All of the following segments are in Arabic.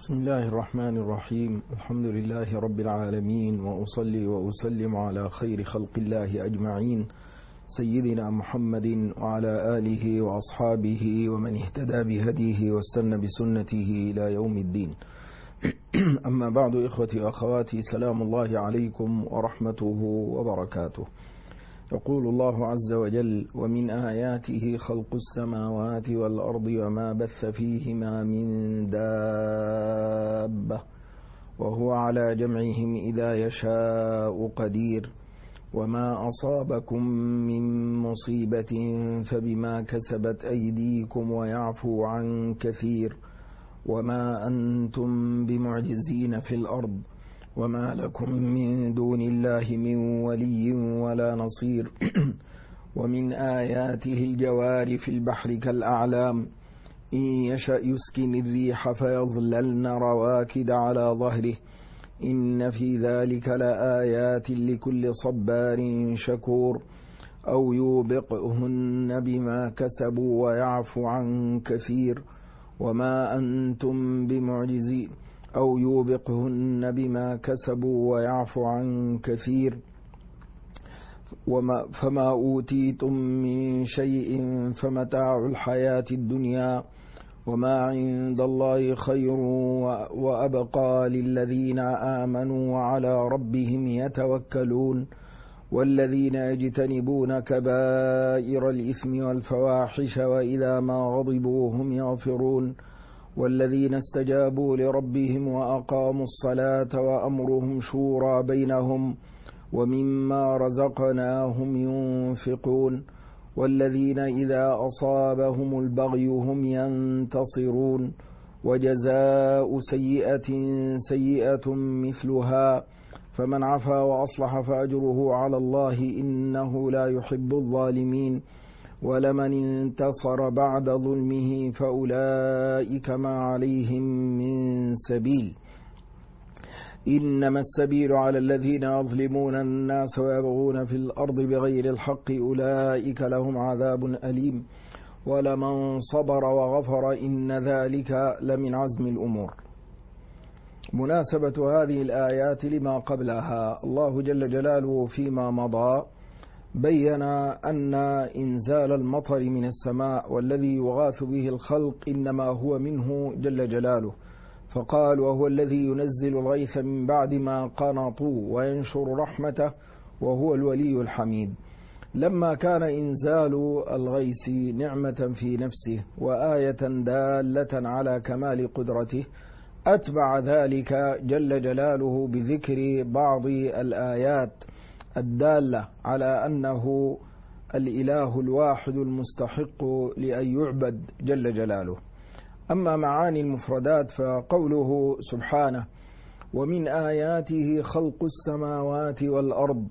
بسم الله الرحمن الرحيم. الحمد لله رب العالمين، وأصلي وأسلم على خير خلق الله أجمعين، سيدنا محمد وعلى آله وأصحابه ومن اهتدى بهديه واستنى بسنته إلى يوم الدين. أما بعد، إخوتي وأخواتي، سلام الله عليكم ورحمته وبركاته. يقول الله عز وجل: ومن آياته خلق السماوات والأرض وما بث فيهما من دابة وهو على جمعهم إذا يشاء قدير وما أصابكم من مصيبة فبما كسبت أيديكم ويعفو عن كثير وما أنتم بمعجزين في الأرض وما لكم من دون الله من ولي ولا نصير. ومن آياته الجوار في البحر كالأعلام إن يشأ يسكن الريح فيظللن رواكد على ظهره إن في ذلك لآيات لكل صبار شكور أو يوبقهن بما كسبوا ويعفو عن كثير وما أنتم بمعجزين أو يوبقهن بما كسبوا ويعفو عن كثير فما أوتيتم من شيء فمتاع الحياة الدنيا وما عند الله خير وأبقى للذين آمنوا وعلى ربهم يتوكلون والذين يجتنبون كبائر الإثم والفواحش وإذا ما غضبوا هم يغفرون والذين استجابوا لربهم وأقاموا الصلاة وأمرهم شورى بينهم ومما رزقناهم ينفقون والذين إذا أصابهم البغي هم ينتصرون وجزاء سيئة سيئة مثلها فمن عفا وأصلح فأجره على الله إنه لا يحب الظالمين ولمن انتصر بعد ظلمه فأولئك ما عليهم من سبيل إنما السبيل على الذين يظلمون الناس ويبغون في الأرض بغير الحق أولئك لهم عذاب أليم ولمن صبر وغفر إن ذلك لمن عزم الأمور. مناسبة هذه الآيات لما قبلها: الله جل جلاله فيما مضى بين أن إنزال المطر من السماء والذي يغاث به الخلق إنما هو منه جل جلاله، فقال: وهو الذي ينزل الغيث من بعد ما قنطوا وينشر رحمته وهو الولي الحميد. لما كان إنزال الغيث نعمة في نفسه وآية دالة على كمال قدرته، أتبع ذلك جل جلاله بذكر بعض الآيات الدالة على أنه الإله الواحد المستحق لأن يعبد جل جلاله. أما معاني المفردات فقوله سبحانه: ومن آياته خلق السماوات والأرض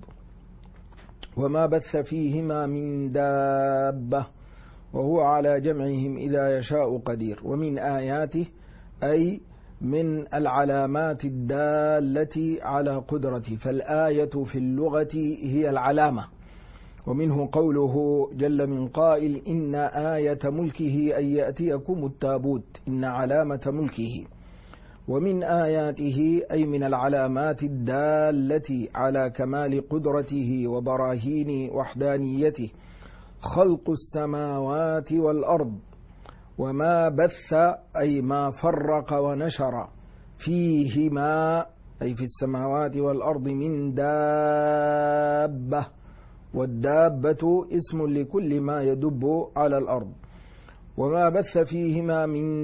وما بث فيهما من دابة وهو على جمعهم إذا يشاء قدير. ومن آياته أي من العلامات الدالة على قدرته، فالآية في اللغة هي العلامة. ومنه قوله جل من قائل: إن آية ملكه أن يأتيكم التابوت إن علامة ملكه. ومن آياته أي من العلامات الدالة على كمال قدرته وبراهين وحدانيته خلق السماوات والأرض وما بث أي ما فرق ونشر فيهما أي في السماوات والأرض من دابة، والدابة اسم لكل ما يدب على الأرض. وما بث فيهما من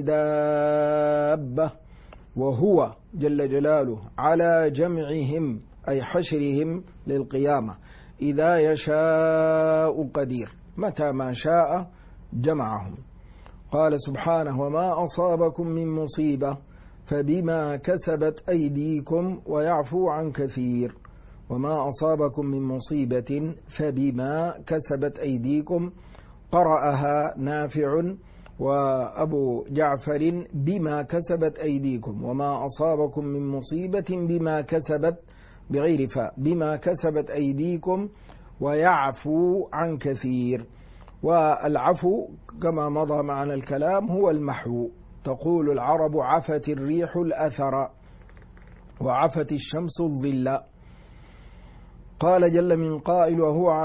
دابة وهو جل جلاله على جمعهم أي حشرهم للقيامة إذا يشاء قدير، متى ما شاء جمعهم. قال سبحانه: وما أصابكم من مصيبة فبما كسبت أيديكم ويعفو عن كثير. وما أصابكم من مصيبة فبما كسبت أيديكم، قرأها نافع وأبو جعفر بما كسبت أيديكم، وما أصابكم من مصيبة بما كسبت بغير فاء بما كسبت أيديكم ويعفو عن كثير. والعفو كما مضى معنا الكلام هو المحو، تقول العرب عفت الريح الأثر وعفت الشمس الظل. قال جل من قائل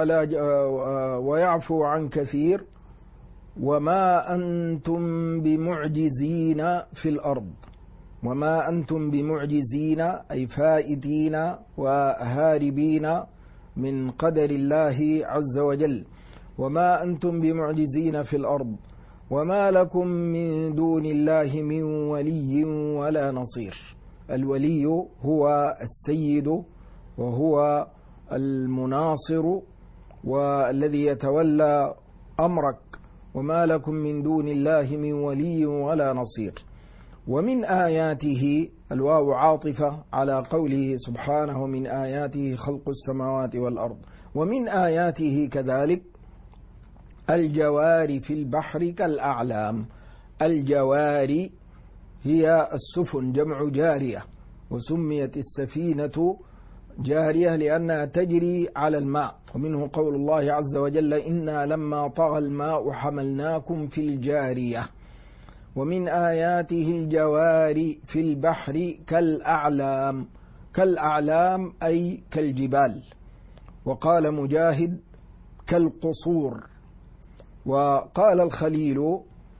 ويعفو عن كثير وما أنتم بمعجزين في الأرض. وما أنتم بمعجزين أي فائتين وهاربين من قدر الله عز وجل. وما أنتم بمعجزين في الأرض وما لكم من دون الله من ولي ولا نصير. الولي هو السيد وهو المناصر والذي يتولى أمرك. وما لكم من دون الله من ولي ولا نصير. ومن آياته الواو عاطفة على قوله سبحانه من آياته خلق السماوات والأرض. ومن آياته كذلك الجوار في البحر كالأعلام. الجوار هي السفن جمع جارية، وسميت السفينة جارية لأنها تجري على الماء. ومنه قول الله عز وجل إنا لما طغى الماء حملناكم في الجارية. ومن آياته الجوار في البحر كالأعلام. كالأعلام أي كالجبال. وقال مجاهد كالقصور. وقال الخليل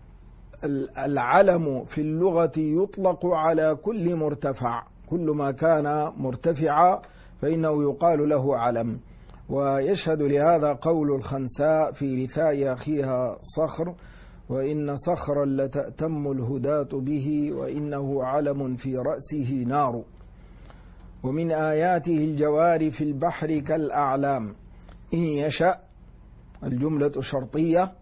العلم في اللغة يطلق على كل مرتفع، كل ما كان مرتفعا فإنه يقال له علم. ويشهد لهذا قول الخنساء في رثاء أخيها صخر وإن صخرا لتأتم الهداة به وإنه علم في رأسه نار. ومن آياته الجوار في البحر كالأعلام. إن يشأ الجملة شرطية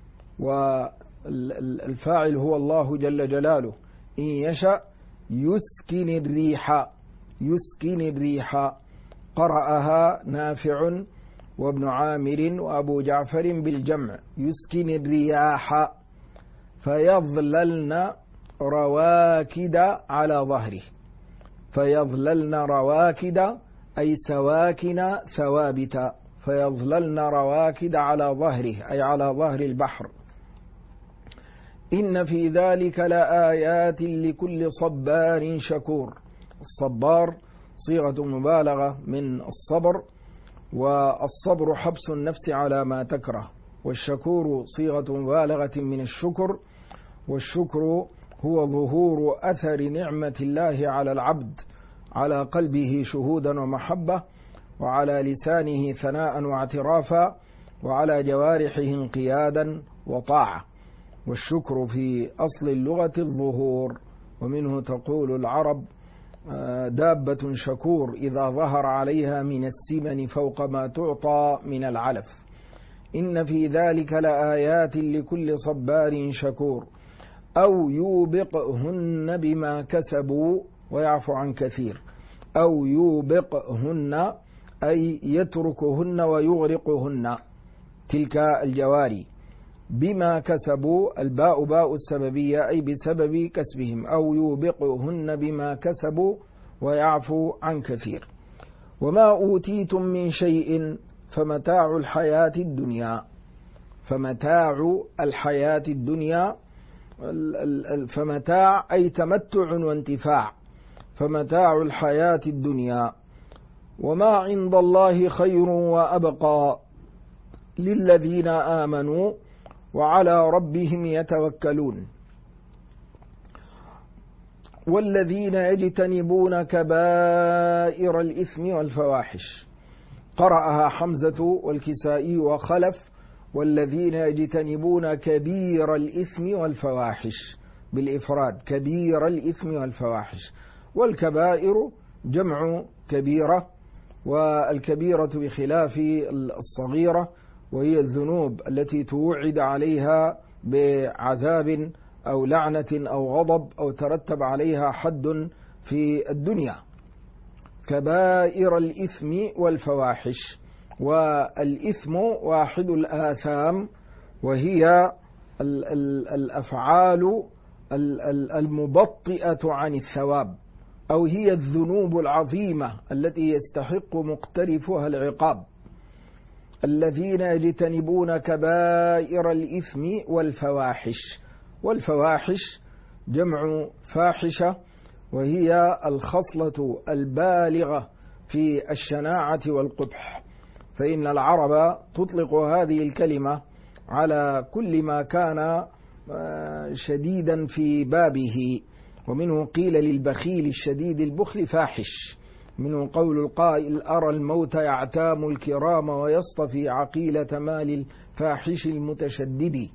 والفاعل هو الله جل جلاله. إن يشأ يسكن الريح. يسكن الريح قرأها نافع وابن عامر وأبو جعفر بالجمع. يسكن الرياح فيظللن رواكد على ظهره. فيظللن رواكد أي سواكن ثوابت. فيظللن رواكد على ظهره أي على ظهر البحر. إن في ذلك لآيات لكل صبار شكور. الصبار صيغة مبالغة من الصبر، والصبر حبس النفس على ما تكره، والشكور صيغة مبالغة من الشكر، والشكر هو ظهور أثر نعمة الله على العبد على قلبه شهودا ومحبة، وعلى لسانه ثناء واعترافا، وعلى جوارحه انقيادا وطاعة. والشكر في أصل اللغة الظهور. ومنه تقول العرب دابة شكور إذا ظهر عليها من السمن فوق ما تعطى من العلف. إن في ذلك لآيات لكل صبار شكور. أو يوبقهن بما كسبوا ويعفو عن كثير. أو يوبقهن أي يتركهن ويغرقهن تلك الجواري. بما كسبوا الباء باء السببية أي بسبب كسبهم. أو يوبقهن بما كسبوا ويعفو عن كثير. وما أوتيتم من شيء فمتاع الحياة الدنيا. فمتاع الحياة الدنيا. فمتاع أي تمتع وانتفاع. فمتاع الحياة الدنيا. وما عند الله خير وأبقى للذين آمنوا وعلى ربهم يتوكلون. والذين يجتنبون كبائر الإثم والفواحش. قرأها حمزة والكسائي وخلف. والذين يجتنبون كبير الإثم والفواحش بالإفراد. كبير الإثم والفواحش. والكبائر جمع كبيرة، والكبيرة بخلاف الصغيرة، وهي الذنوب التي توعد عليها بعذاب أو لعنة أو غضب أو ترتب عليها حد في الدنيا. كبائر الإثم والفواحش. والإثم واحد الآثام، وهي الأفعال المبطئة عن الثواب، أو هي الذنوب العظيمة التي يستحق مقترفها العقاب. الذين يجتنبون كبائر الإثم والفواحش. والفواحش جمع فاحشة، وهي الخصلة البالغة في الشناعة والقبح، فإن العرب تطلق هذه الكلمة على كل ما كان شديدا في بابه، ومنه قيل للبخيل الشديد البخل فاحش، منه قول القائل أرى الموت يعتام الكرام ويصطفي عقيلة مال الفاحش المتشدد.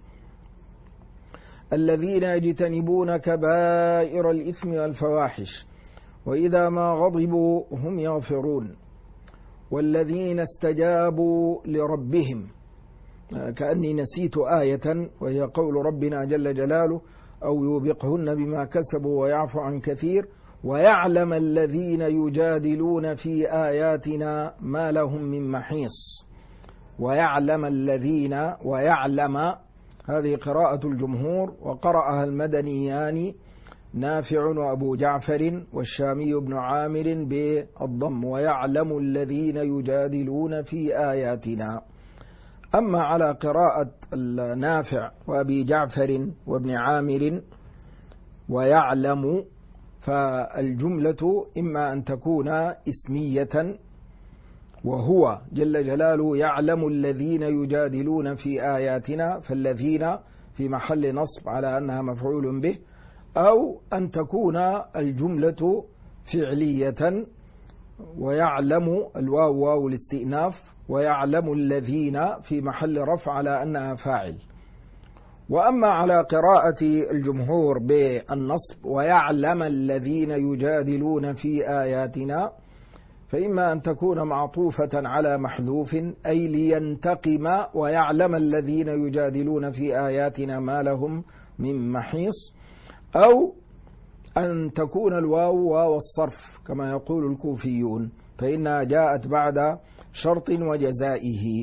الذين يجتنبون كبائر الإثم والفواحش وإذا ما غضبوا هم يغفرون. والذين استجابوا لربهم، كأني نسيت آية وهي قول ربنا جل جلاله أو يوبقهن بما كسبوا ويعفو عن كثير ويعلم الذين يجادلون في آياتنا ما لهم من محيص. ويعلم الذين، ويعلم هذه قراءة الجمهور، وقرأها المدنيان نافع وأبو جعفر والشامي بن عامر بالضم، ويعلم الذين يجادلون في آياتنا. أما على قراءة نافع وأبي جعفر وابن عامر ويعلم، فالجملة إما أن تكون اسمية وهو جل جلاله يعلم الذين يجادلون في آياتنا، فالذين في محل نصب على أنها مفعول به، أو أن تكون الجملة فعلية ويعلم الواو واو الاستئناف ويعلم الذين في محل رفع على أنها فاعل. وأما على قراءة الجمهور بالنصب ويعلم الذين يجادلون في آياتنا، فإما أن تكون معطوفة على محذوف أي لينتقم ويعلم الذين يجادلون في آياتنا ما لهم من محيص، أو أن تكون الواو واو الصرف كما يقول الكوفيون، فإنها جاءت بعد شرط وجزائه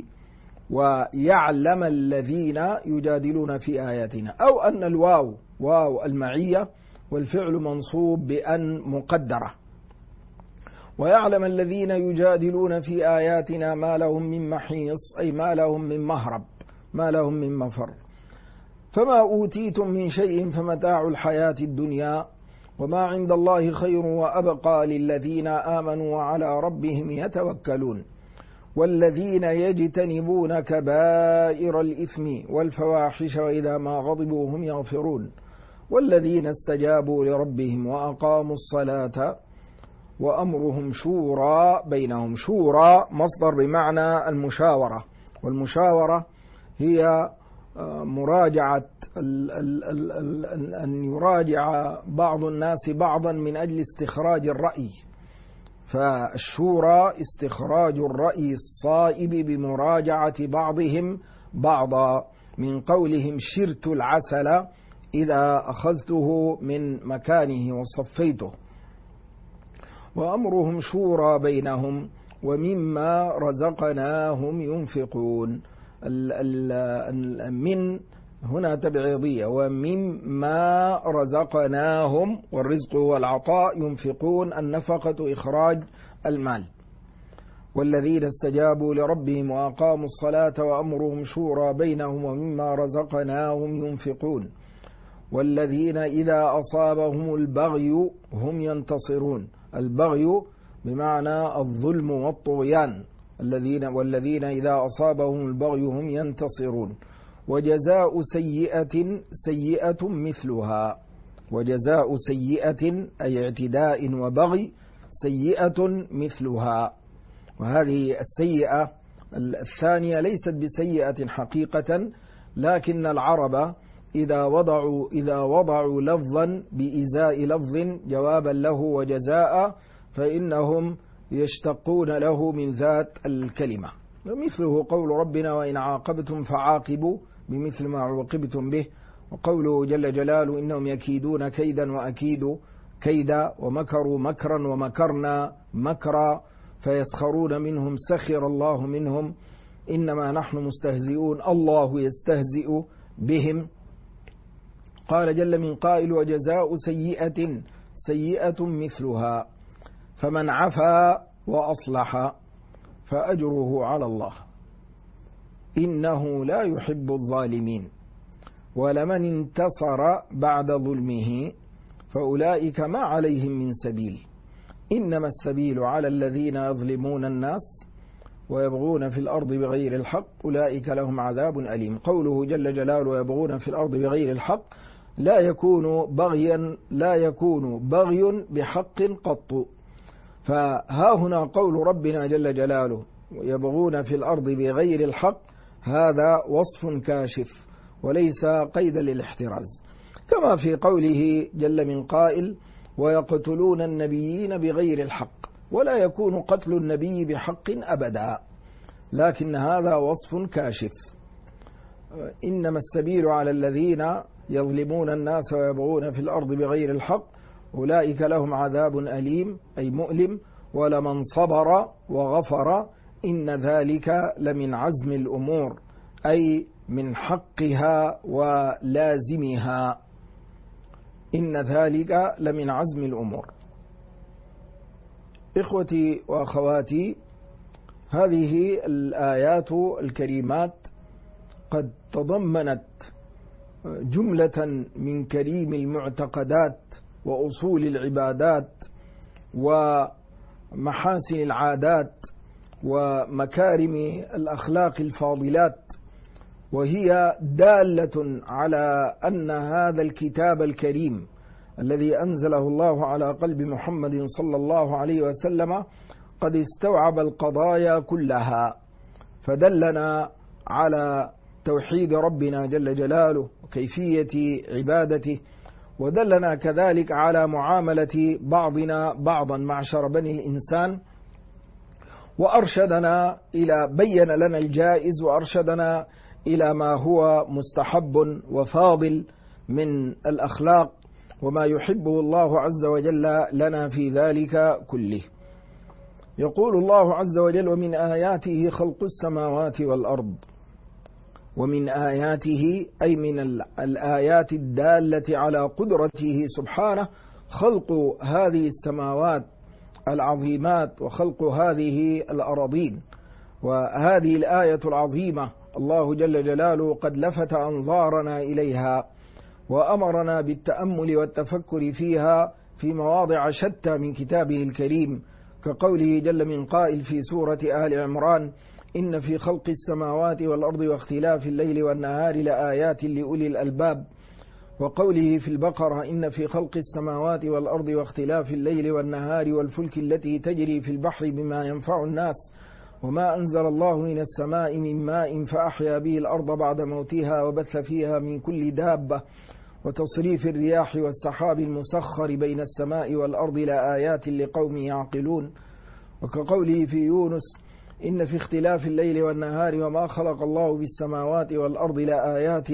ويعلم الذين يجادلون في آياتنا، أو أن الواو واو المعية والفعل منصوب بأن مقدرة، ويعلم الذين يجادلون في آياتنا ما لهم من محيص أي ما لهم من مهرب، ما لهم من مفر. فما أوتيتم من شيء فمتاع الحياة الدنيا وما عند الله خير وأبقى للذين آمنوا وعلى ربهم يتوكلون. والذين يجتنبون كبائر الإثم والفواحش وإذا ما غضبوا هم يغفرون. والذين استجابوا لربهم وأقاموا الصلاة وأمرهم شورى بينهم. شورى مصدر بمعنى المشاورة، والمشاورة هي مراجعة أن يراجع بعض الناس بعضا من أجل استخراج الرأي، فالشورى استخراج الرأي الصائب بمراجعة بعضهم بعضا، من قولهم شرت العسل إذا أخذته من مكانه وصفيته. وأمرهم شورى بينهم ومما رزقناهم ينفقون. من هنا تبعيضية، ومما رزقناهم، والرزق هو العطاء، ينفقون النفقة إخراج المال. والذين استجابوا لربهم وأقاموا الصلاة وأمرهم شورى بينهم ومما رزقناهم ينفقون. والذين إذا أصابهم البغي هم ينتصرون. البغي بمعنى الظلم والطغيان، والذين إذا أصابهم البغي هم ينتصرون. وجزاء سيئة سيئة مثلها. وجزاء سيئة أي اعتداء وبغي سيئة مثلها. وهذه السيئة الثانية ليست بسيئة حقيقة، لكن العرب إذا وضعوا لفظا بإزاء لفظ جوابا له وجزاء، فإنهم يشتقون له من ذات الكلمة. ومثله قول ربنا وإن عاقبتم فعاقبوا بمثل ما عوقبتم به، وقوله جل جلاله إنهم يكيدون كيدا وأكيد كيدا ومكروا مكرا ومكرنا مكرا فيسخرون منهم سخر الله منهم إنما نحن مستهزئون الله يستهزئ بهم. قال جل من قائل وجزاء سيئة سيئة مثلها فمن عفا وأصلح فأجره على الله إنه لا يحب الظالمين. ولمن انتصر بعد ظلمه فأولئك ما عليهم من سبيل إنما السبيل على الذين يظلمون الناس ويبغون في الأرض بغير الحق أولئك لهم عذاب أليم. قوله جل جلاله يبغون في الأرض بغير الحق لا يكون بغي بحق قط. فها هنا قول ربنا جل جلاله يبغون في الأرض بغير الحق هذا وصف كاشف وليس قيدا للاحتراز، كما في قوله جل من قائل ويقتلون النبيين بغير الحق، ولا يكون قتل النبي بحق أبدا، لكن هذا وصف كاشف. إنما السبيل على الذين يظلمون الناس ويبغون في الأرض بغير الحق أولئك لهم عذاب أليم أي مؤلم، ولمن صبر وغفر إن ذلك لمن عزم الأمور أي من حقها ولازمها، إن ذلك لمن عزم الأمور. إخوتي وأخواتي، هذه الآيات الكريمات قد تضمنت جملة من كريم المعتقدات وأصول العبادات ومحاسن العادات ومكارم الأخلاق الفاضلات، وهي دالة على أن هذا الكتاب الكريم الذي أنزله الله على قلب محمد صلى الله عليه وسلم قد استوعب القضايا كلها، فدلنا على توحيد ربنا جل جلاله وكيفية عبادته، ودلنا كذلك على معاملة بعضنا بعضا معشر بني الإنسان، وأرشدنا بين لنا الجائز وأرشدنا إلى ما هو مستحب وفاضل من الأخلاق وما يحبه الله عز وجل لنا في ذلك كله. يقول الله عز وجل ومن آياته خلق السماوات والأرض، ومن آياته أي من الآيات الدالة على قدرته سبحانه خلق هذه السماوات العظيمات وخلق هذه الأراضين. وهذه الآية العظيمة الله جل جلاله قد لفت أنظارنا إليها وأمرنا بالتأمل والتفكر فيها في مواضع شتى من كتابه الكريم، كقوله جل من قائل في سورة آل عمران إن في خلق السماوات والأرض واختلاف الليل والنهار لآيات لأولي الألباب، وقوله في البقرة إن في خلق السماوات والأرض واختلاف الليل والنهار والفلك التي تجري في البحر بما ينفع الناس وما أنزل الله من السماء من ماء فأحيا به الأرض بعد موتها وبث فيها من كل دابة وتصريف الرياح والسحاب المسخر بين السماء والأرض لآيات لقوم يعقلون، وكقوله في يونس إن في اختلاف الليل والنهار وما خلق الله بالسماوات والأرض لآيات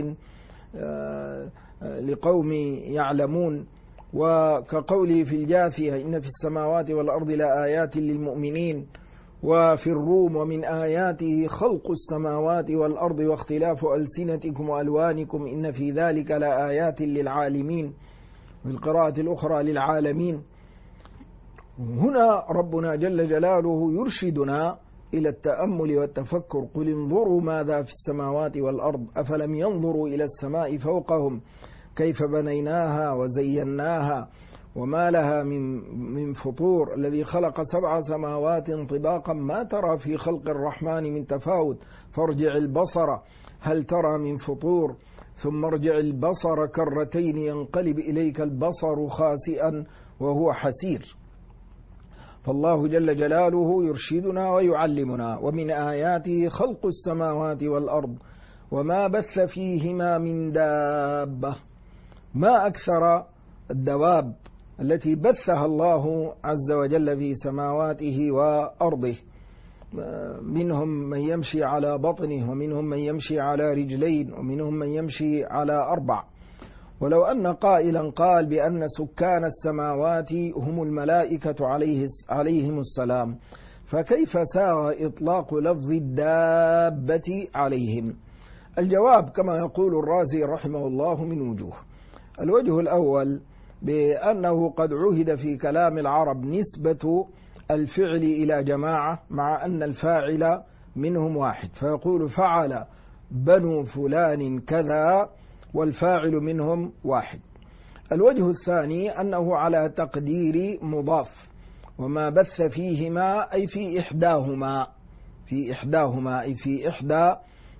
لقوم يعلمون، وكقوله في الجاثية إن في السماوات والأرض لآيات للمؤمنين، وفي الروم ومن آياته خلق السماوات والأرض واختلاف ألسنتكم وألوانكم إن في ذلك لآيات للعالمين، والقراءة الأخرى للعالمين. هنا ربنا جل جلاله يرشدنا إلى التأمل والتفكر قل انظروا ماذا في السماوات والأرض أفلم ينظروا إلى السماء فوقهم كيف بنيناها وزيناها وما لها من فطور الذي خلق 7 سماوات طباقا ما ترى في خلق الرحمن من تفاوت فارجع البصر هل ترى من فطور ثم ارجع البصر كرتين ينقلب إليك البصر خاسئا وهو حسير. فالله جل جلاله يرشدنا ويعلمنا ومن آياته خلق السماوات والأرض وما بث فيهما من دابة. ما أكثر الدواب التي بثها الله عز وجل في سماواته وأرضه، منهم من يمشي على بطنه ومنهم من يمشي على رجلين ومنهم من يمشي على 4. ولو أن قائلا قال بأن سكان السماوات هم الملائكة عليهم السلام فكيف ساغ إطلاق لفظ الدابة عليهم؟ الجواب كما يقول الرازي رحمه الله من وجوه. الوجه الأول بأنه قد عهد في كلام العرب نسبة الفعل إلى جماعة مع أن الفاعل منهم واحد، فيقول فعل بنو فلان كذا والفاعل منهم واحد. الوجه الثاني أنه على تقدير مضاف، وما بث فيهما أي في إحداهما، أي في إحدى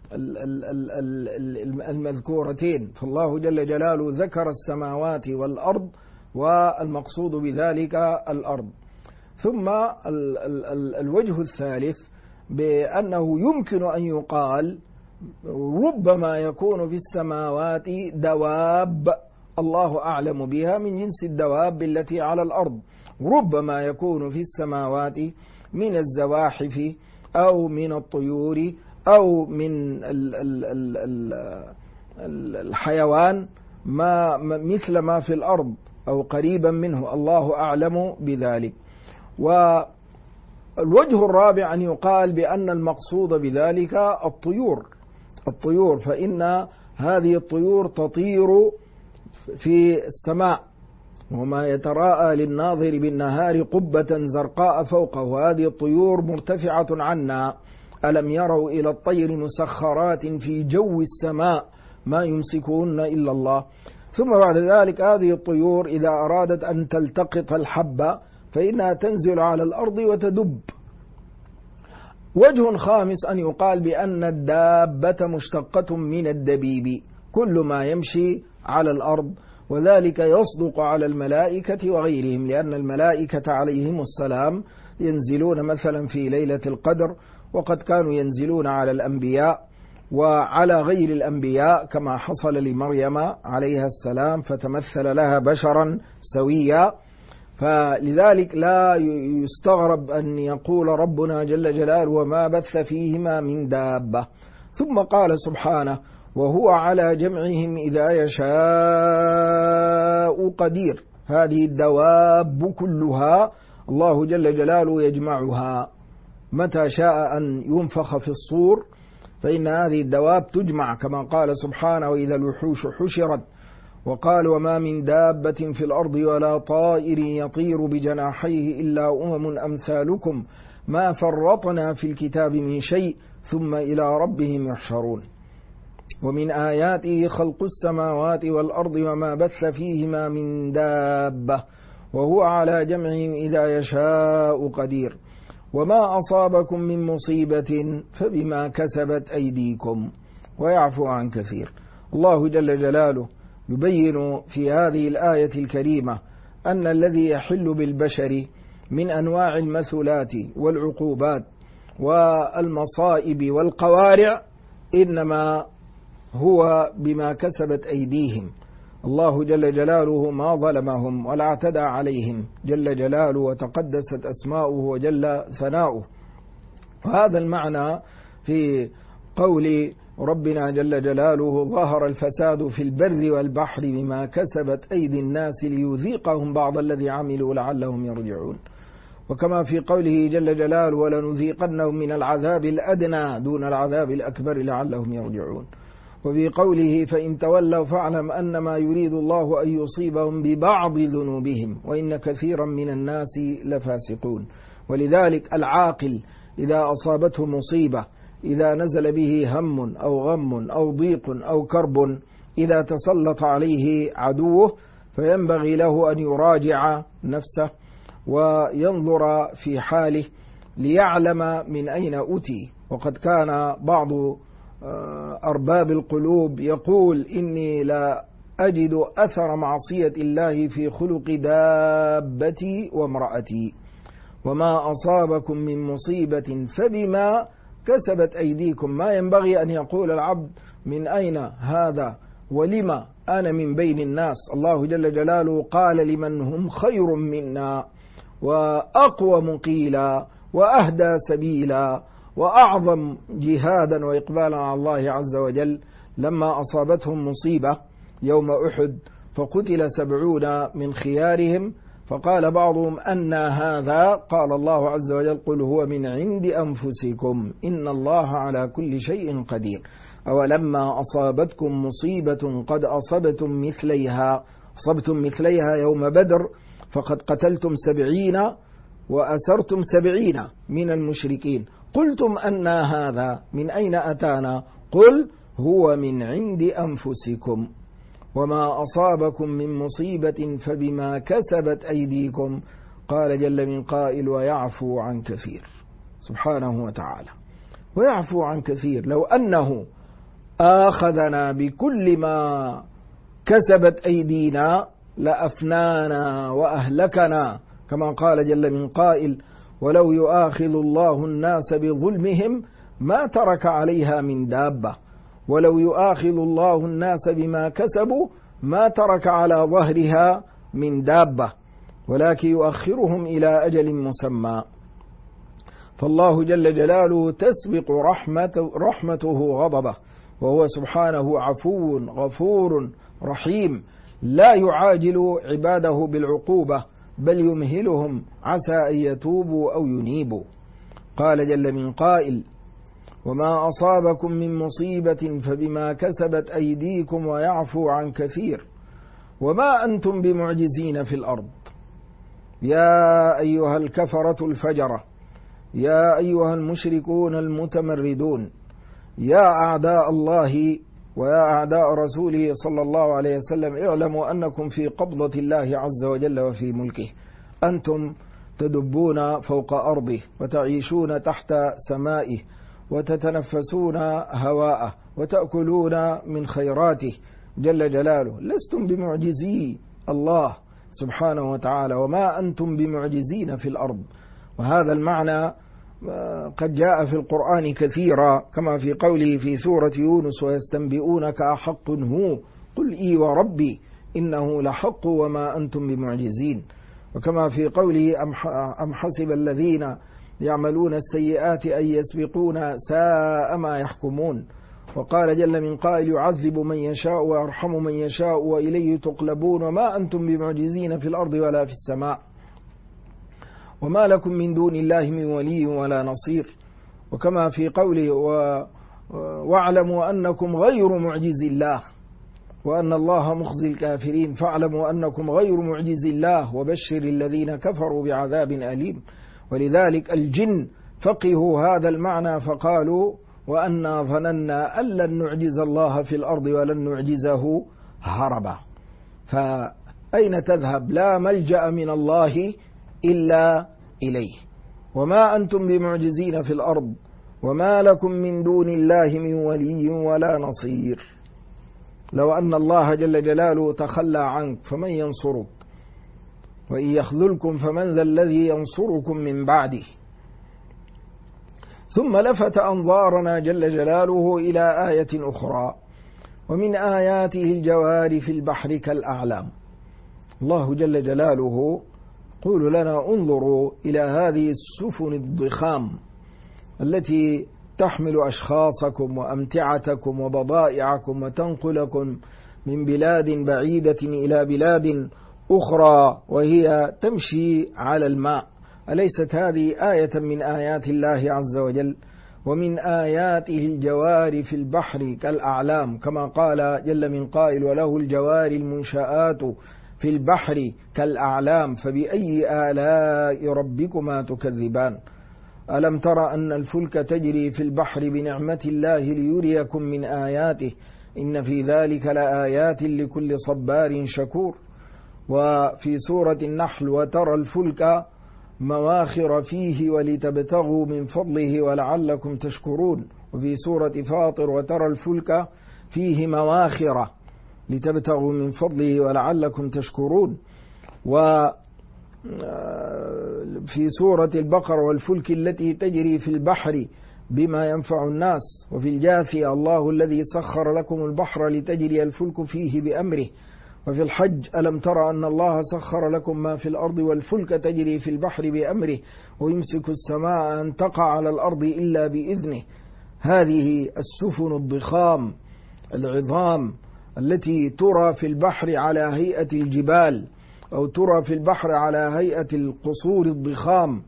المذكورتين. فالله جل جلاله ذكر السماوات والأرض، والمقصود بذلك الأرض. ثم الوجه الثالث بأنه يمكن أن يقال ربما يكون في السماوات دواب الله أعلم بها من جنس الدواب التي على الأرض، ربما يكون في السماوات من الزواحف أو من الطيور أو من الحيوان ما مثل ما في الأرض أو قريبا منه، الله أعلم بذلك. والوجه الرابع أن يقال بأن المقصود بذلك الطيور، فإن هذه الطيور تطير في السماء، وما يتراءى للناظر بالنهار قبة زرقاء فوقه، وهذه الطيور مرتفعة عنا. ألم يروا إلى الطير مسخرات في جو السماء ما يمسكهن إلا الله. ثم بعد ذلك هذه الطيور إذا أرادت أن تلتقط الحبة فإنها تنزل على الأرض وتدب. وجه خامس أن يقال بأن الدابة مشتقة من الدبيب، كل ما يمشي على الأرض، وذلك يصدق على الملائكة وغيرهم، لأن الملائكة عليهم السلام ينزلون مثلا في ليلة القدر، وقد كانوا ينزلون على الأنبياء وعلى غير الأنبياء، كما حصل لمريم عليها السلام فتمثل لها بشرا سويا. فلذلك لا يستغرب أن يقول ربنا جل جلاله وما بث فيهما من دابة. ثم قال سبحانه وهو على جمعهم إذا يشاء قدير. هذه الدواب كلها الله جل جلاله يجمعها متى شاء أن ينفخ في الصور، فإن هذه الدواب تجمع كما قال سبحانه وإذا الوحوش حشرت، وقال وما من دابة في الأرض ولا طائر يطير بجناحيه إلا أمم أمثالكم ما فرطنا في الكتاب من شيء ثم إلى ربهم يحشرون. ومن آياته خلق السماوات والأرض وما بث فيهما من دابة وهو على جمعهم إذا يشاء قدير. وما أصابكم من مصيبة فبما كسبت أيديكم ويعفو عن كثير. الله جل جلاله يبين في هذه الآية الكريمة أن الذي يحل بالبشر من أنواع المثلات والعقوبات والمصائب والقوارع إنما هو بما كسبت أيديهم. الله جل جلاله ما ظلمهم ولا اعتدى عليهم جل جلاله وتقدست أسماؤه وجل ثناؤه. وهذا المعنى في قول ربنا جل جلاله ظهر الفساد في البر والبحر بما كسبت أيدي الناس ليذيقهم بعض الذي عملوا لعلهم يرجعون. وكما في قوله جل جلاله ولنذيقنهم من العذاب الأدنى دون العذاب الأكبر لعلهم يرجعون. وفي قوله فإن تولوا فاعلم أنما يريد الله أن يصيبهم ببعض ذنوبهم وإن كثيرا من الناس لفاسقون. ولذلك العاقل إذا أصابته مصيبة، إذا نزل به هم أو غم أو ضيق أو كرب، إذا تسلط عليه عدوه فينبغي له أن يراجع نفسه وينظر في حاله ليعلم من أين أتي. وقد كان بعض أرباب القلوب يقول إني لا أجد أثر معصية الله في خلق دابتي وامرأتي. وما أصابكم من مصيبة فبما كسبت أيديكم. ما ينبغي أن يقول العبد من أين هذا ولما أنا من بين الناس. الله جل جلاله قال لمن هم خير منا وأقوم قيلا وأهدى سبيلا وأعظم جهادا وإقبالا على الله عز وجل لما أصابتهم مصيبة يوم أحد فقتل 70 من خيارهم، فقال بعضهم أن هذا؟ قال الله عز وجل قل هو من عند أنفسكم إن الله على كل شيء قدير. أولما أصابتكم مصيبة قد أصبتم مثليها يوم بدر فقد قتلتم 70 وأسرتم 70 من المشركين قلتم أن هذا؟ من أين أتانا؟ قل هو من عند أنفسكم وما أصابكم من مصيبة فبما كسبت أيديكم قال جل من قائل ويعفو عن كثير سبحانه وتعالى. ويعفو عن كثير. لو أنه آخذنا بكل ما كسبت أيدينا لأفنانا وأهلكنا، كما قال جل من قائل ولو يؤاخذ الله الناس بظلمهم ما ترك عليها من دابة، ولو يؤاخذ الله الناس بما كسبوا ما ترك على ظهرها من دابة، ولكن يؤخرهم إلى أجل مسمى. فالله جل جلاله تسبق رحمته غضبه، وهو سبحانه عفو غفور رحيم، لا يعاجل عباده بالعقوبة بل يمهلهم عسى أن يتوبوا أو ينيبوا. قال جل من قائل وما أصابكم من مصيبة فبما كسبت أيديكم ويعفو عن كثير وما أنتم بمعجزين في الأرض. يا أيها الكفرة الفجرة، يا أيها المشركون المتمردون، يا أعداء الله ويا أعداء رسوله صلى الله عليه وسلم، اعلموا أنكم في قبضة الله عز وجل وفي ملكه. أنتم تدبون فوق أرضه وتعيشون تحت سمائه وتتنفسون هواءه وتأكلون من خيراته جل جلاله. لستم بمعجزي الله سبحانه وتعالى، وما أنتم بمعجزين في الأرض. وهذا المعنى قد جاء في القرآن كثيرا، كما في قوله في سورة يونس ويستنبئونك أحق هو قل إي وربي إنه لحق وما أنتم بمعجزين. وكما في قوله أم حسب الذين يعملون السيئات أن يسبقون ساء ما يحكمون. وقال جل من قائل يعذب من يشاء ويرحم من يشاء وإليه تقلبون وما أنتم بمعجزين في الأرض ولا في السماء وما لكم من دون الله من ولي ولا نصير. وكما في قوله واعلموا أنكم غير معجز الله وأن الله مخزي الكافرين فاعلموا أنكم غير معجز الله وبشر الذين كفروا بعذاب أليم. ولذلك الجن فقهوا هذا المعنى فقالوا وأنا ظننا أن لن نعجز الله في الأرض ولن نعجزه هربا. فأين تذهب؟ لا ملجأ من الله إلا إليه. وما أنتم بمعجزين في الأرض وما لكم من دون الله من ولي ولا نصير. لو أن الله جل جلاله تخلى عنك فمن ينصرك؟ وإن يخذلكم فمن ذا الذي ينصركم من بعده. ثم لفت أنظارنا جل جلاله إلى آية أخرى ومن آياته الجوار في البحر كالأعلام. الله جل جلاله يقول لنا انظروا إلى هذه السفن الضخام التي تحمل أشخاصكم وأمتعتكم وبضائعكم وتنقلكم من بلاد بعيدة إلى بلاد أخرى وهي تمشي على الماء. أليست هذه آية من آيات الله عز وجل؟ ومن آياته الجوار في البحر كالأعلام، كما قال جل من قائل وله الجوار المنشآت في البحر كالأعلام فبأي آلاء ربكما تكذبان. ألم تر أن الفلك تجري في البحر بنعمة الله ليريكم من آياته إن في ذلك لآيات لكل صبار شكور. وفي سورة النحل وترى الفلك مواخر فيه ولتبتغوا من فضله ولعلكم تشكرون. وفي سورة فاطر وترى الفلك فيه مواخر لتبتغوا من فضله ولعلكم تشكرون. وفي سورة البقرة والفلك التي تجري في البحر بما ينفع الناس. وفي الجاثية الله الذي سخر لكم البحر لتجري الفلك فيه بأمره. وفي الحج ألم تر أن الله سخر لكم ما في الأرض والفلك تجري في البحر بأمره ويمسك السماء أن تقع على الأرض إلا بإذنه. هذه السفن الضخام العظام التي ترى في البحر على هيئة الجبال أو ترى في البحر على هيئة القصور الضخام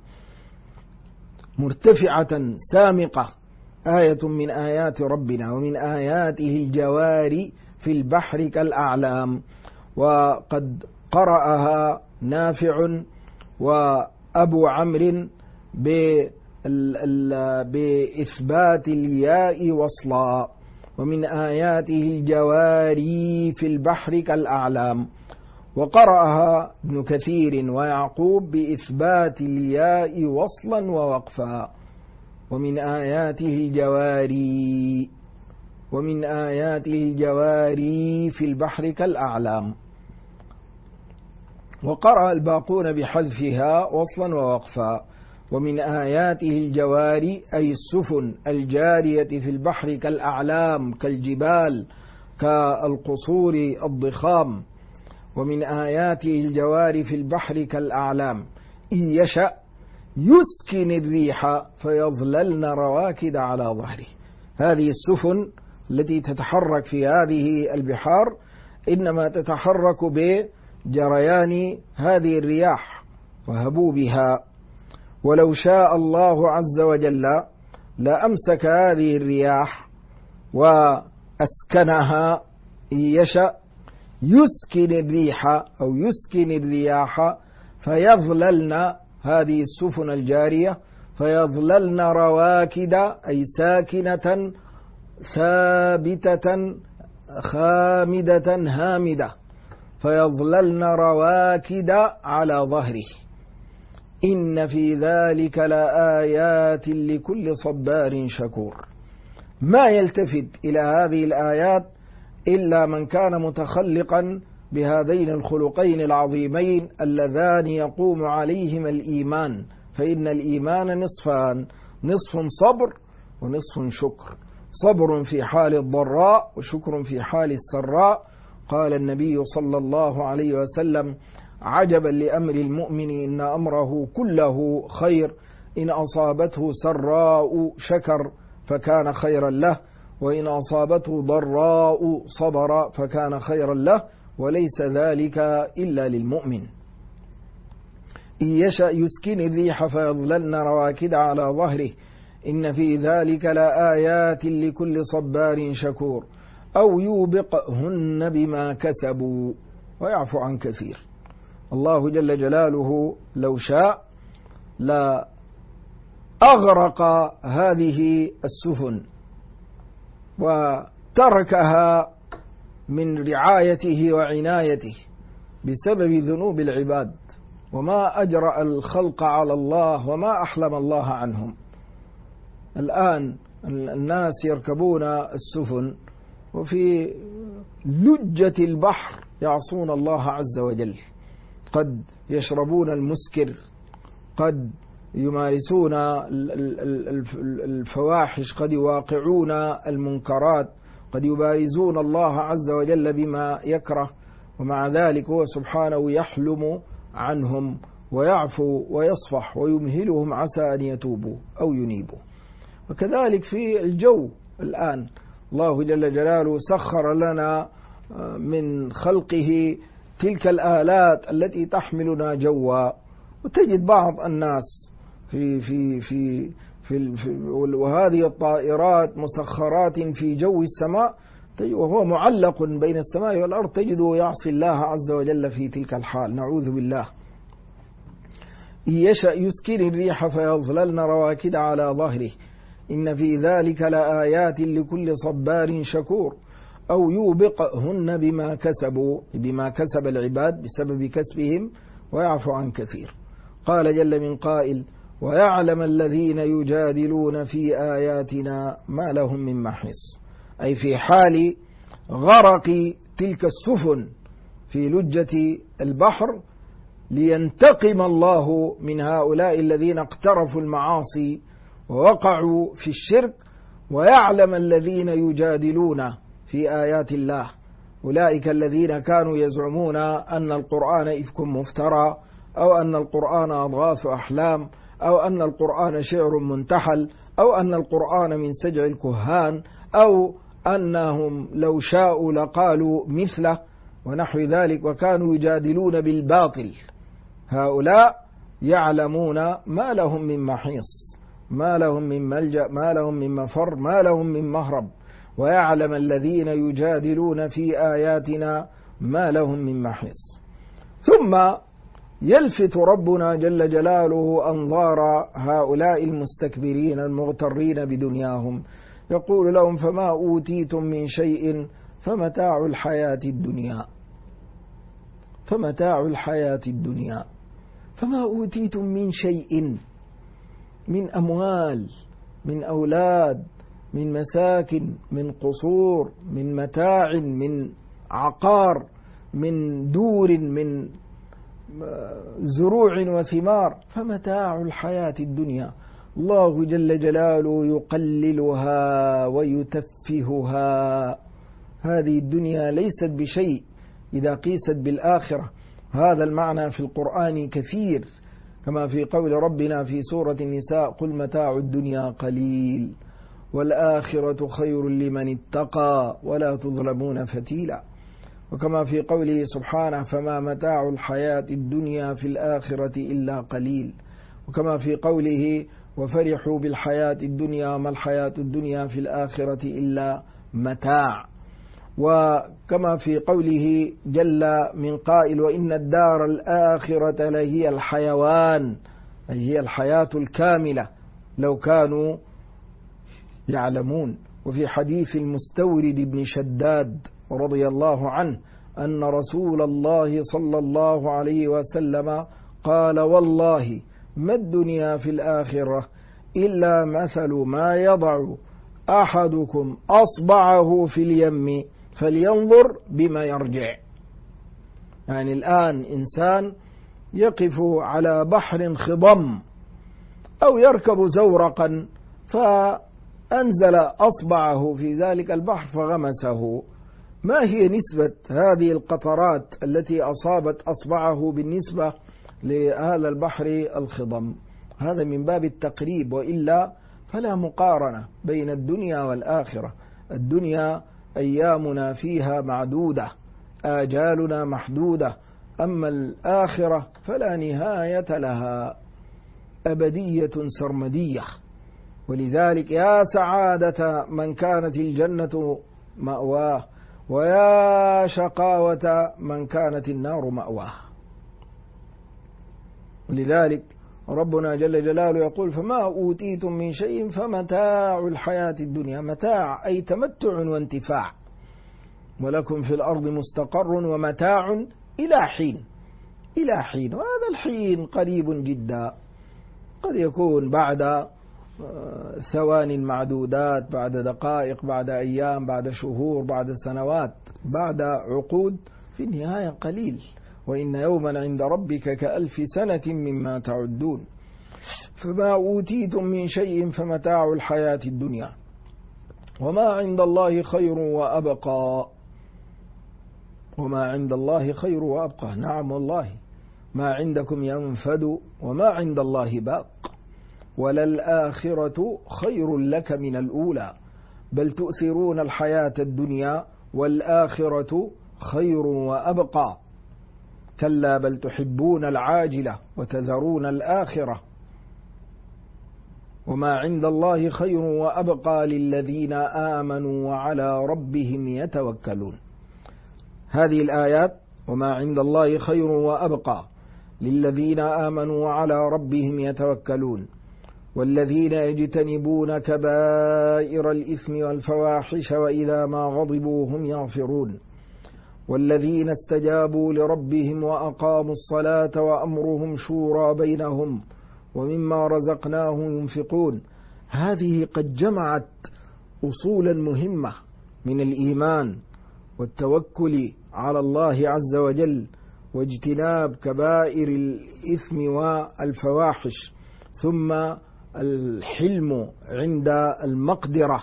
مرتفعة سامقة، آية من آيات ربنا. ومن آياته الجوار في البحر كالأعلام. وقد قرأها نافع وأبو عمرو بإثبات الياء وصلا. ومن آياته الجواري في البحر كالأعلام. وقرأها ابن كثير ويعقوب بإثبات الياء وصلا ووقفا. ومن آياته الجواري في البحر كالأعلام. وقرأ الباقون بحذفها وصلا ووقفا. ومن آياته الجواري أي السفن الجارية في البحر كالأعلام كالجبال كالقصور الضخام. ومن آياته الجواري في البحر كالأعلام إن يشأ يسكن الريح فيظللن رواكد على ظهره. هذه السفن التي تتحرك في هذه البحار إنما تتحرك بجريان هذه الرياح وهبوبها. ولو شاء الله عز وجل لأمسك هذه الرياح وأسكنها. إن يشأ يسكن الريح أو يسكن الرياح فيظللن هذه السفن الجارية فيظللن رواكد أي ساكنة ثابتة خامدة هامدة فيظللن رواكد على ظهره. إن في ذلك لآيات لكل صبار شكور. ما يلتفت إلى هذه الآيات إلا من كان متخلقا بهذين الخلقين العظيمين اللذان يقوم عليهما الإيمان. فإن الإيمان نصفان: نصف صبر ونصف شكر. صبر في حال الضراء وشكر في حال السراء. قال النبي صلى الله عليه وسلم: عجبا لأمر المؤمن إن أمره كله خير، إن أصابته سراء شكر فكان خيرا له، وإن أصابته ضراء صبر فكان خيرا له، وليس ذلك إلا للمؤمن. إن يشأ يسكن الريح فيظللن رواكد على ظهره إن في ذلك لآيات لكل صبار شكور. أو يوبقهن بما كسبوا ويعفو عن كثير. الله جل جلاله لو شاء لا أغرق هذه السفن وتركها من رعايته وعنايته بسبب ذنوب العباد. وما أجرأ الخلق على الله وما أحلم الله عنهم. الآن الناس يركبون السفن وفي لجة البحر يعصون الله عز وجل. قد يشربون المسكر، قد يمارسون الفواحش، قد يواقعون المنكرات، قد يبارزون الله عز وجل بما يكره، ومع ذلك هو سبحانه يحلم عنهم ويعفو ويصفح ويمهلهم عسى أن يتوبوا أو ينيبوا. وكذلك في الجو الآن الله جل جلاله سخر لنا من خلقه تلك الآلات التي تحملنا جوا. وتجد بعض الناس وهذه الطائرات مسخرات في جو السماء وهو معلق بين السماء والأرض تجده يعصي الله عز وجل في تلك الحال، نعوذ بالله. إن يشأ يسكن الريح فيظللن رواكد على ظهره إن في ذلك لآيات لكل صبار شكور. أو يوبقهن بما كسبوا، بما كسب العباد بسبب كسبهم، ويعفو عن كثير. قال جل من قائل: ويعلم الذين يجادلون في آياتنا ما لهم من محيص. أي في حال غرق تلك السفن في لجة البحر لينتقم الله من هؤلاء الذين اقترفوا المعاصي ووقعوا في الشرك. ويعلم الذين يجادلون في آيات الله، أولئك الذين كانوا يزعمون أن القرآن إفك مفترى، أو أن القرآن أضغاث أحلام، أو أن القرآن شعر منتحل، أو أن القرآن من سجع الكهان، أو أنهم لو شاءوا لقالوا مثله ونحو ذلك، وكانوا يجادلون بالباطل. هؤلاء يعلمون ما لهم من محيص، ما لهم من ملجأ، ما لهم من مفر، ما لهم من مهرب. ويعلم الذين يجادلون في آياتنا ما لهم من محيص. ثم يلفت ربنا جل جلاله أنظار هؤلاء المستكبرين المغترين بدنياهم يقول لهم فما أوتيتم من شيء فمتاع الحياة الدنيا، فمتاع الحياة الدنيا. فما أوتيتم من شيء، من أموال، من أولاد، من مساكن، من قصور، من متاع، من عقار، من دور، من زروع وثمار، فمتاع الحياة الدنيا. الله جل جلاله يقللها ويتفهها. هذه الدنيا ليست بشيء إذا قيست بالآخرة. هذا المعنى في القرآن كثير، كما في قول ربنا في سورة النساء: قل متاع الدنيا قليل والآخرة خير لمن اتقى ولا تظلمون فتيلا. وكما في قوله سبحانه: فما متاع الحياة الدنيا في الآخرة إلا قليل. وكما في قوله: وفرحوا بالحياة الدنيا ما الحياة الدنيا في الآخرة إلا متاع. وكما في قوله جل من قائل: وإن الدار الآخرة لهي الحيوان، أي هي الحياة الكاملة لو كانوا يعلمون. وفي حديث المستورد بن شداد رضي الله عنه أن رسول الله صلى الله عليه وسلم قال: والله ما الدنيا في الآخرة إلا مثل ما يضع أحدكم أصبعه في اليم فلينظر بما يرجع. يعني الآن إنسان يقف على بحر خضم أو يركب زورقا فأنزل أصبعه في ذلك البحر فغمسه، ما هي نسبة هذه القطرات التي أصابت أصبعه بالنسبة لهذا البحر الخضم؟ هذا من باب التقريب، وإلا فلا مقارنة بين الدنيا والآخرة. الدنيا أيامنا فيها معدودة، آجالنا محدودة، أما الآخرة فلا نهاية لها، أبدية سرمدية. ولذلك يا سعادة من كانت الجنة مأواه، ويا شقاوة من كانت النار مأواه. ولذلك ربنا جل جلاله يقول: فما أوتيتم من شيء فمتاع الحياة الدنيا. متاع أي تمتع وانتفاع، ولكم في الأرض مستقر ومتاع إلى حين، إلى حين. وهذا الحين قريب جدا، قد يكون بعد ثوان معدودات، بعد دقائق، بعد أيام، بعد شهور، بعد سنوات، بعد عقود، في النهاية قليل. وإن يوما عند ربك كألف سنة مما تعدون. فما أوتيتم من شيء فمتاع الحياة الدنيا وما عند الله خير وأبقى. وما عند الله خير وأبقى. نعم والله، ما عندكم ينفد وما عند الله باق. وللآخرة خير لك من الأولى بل تؤثرون الحياة الدنيا والآخرة خير وأبقى. كلا بل تحبون العاجلة وتذرون الآخرة. وما عند الله خير وأبقى للذين آمنوا وعلى ربهم يتوكلون. هذه الآيات: وما عند الله خير وأبقى للذين آمنوا وعلى ربهم يتوكلون، والذين يجتنبون كبائر الإثم والفواحش وإذا ما غضبوا هم يغفرون، والذين استجابوا لربهم وأقاموا الصلاة وأمرهم شورى بينهم ومما رزقناهم ينفقون. هذه قد جمعت أصولا مهمة من الإيمان والتوكل على الله عز وجل واجتناب كبائر الإثم والفواحش، ثم الحلم عند المقدرة،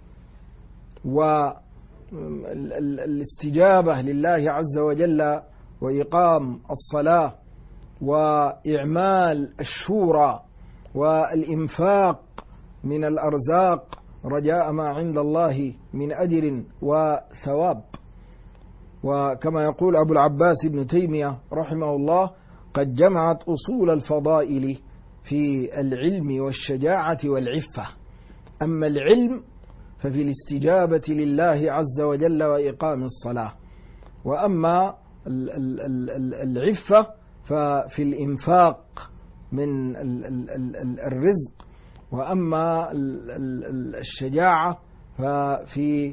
والاستجابة لله عز وجل، وإقام الصلاة، وإعمال الشورى، والإنفاق من الأرزاق رجاء ما عند الله من أجر وثواب. وكما يقول أبو العباس ابن تيمية رحمه الله: قد جمعت أصول الفضائل في العلم والشجاعة والعفة. أما العلم ففي الاستجابة لله عز وجل وإقام الصلاة، وأما العفة ففي الإنفاق من الرزق، وأما الشجاعة ففي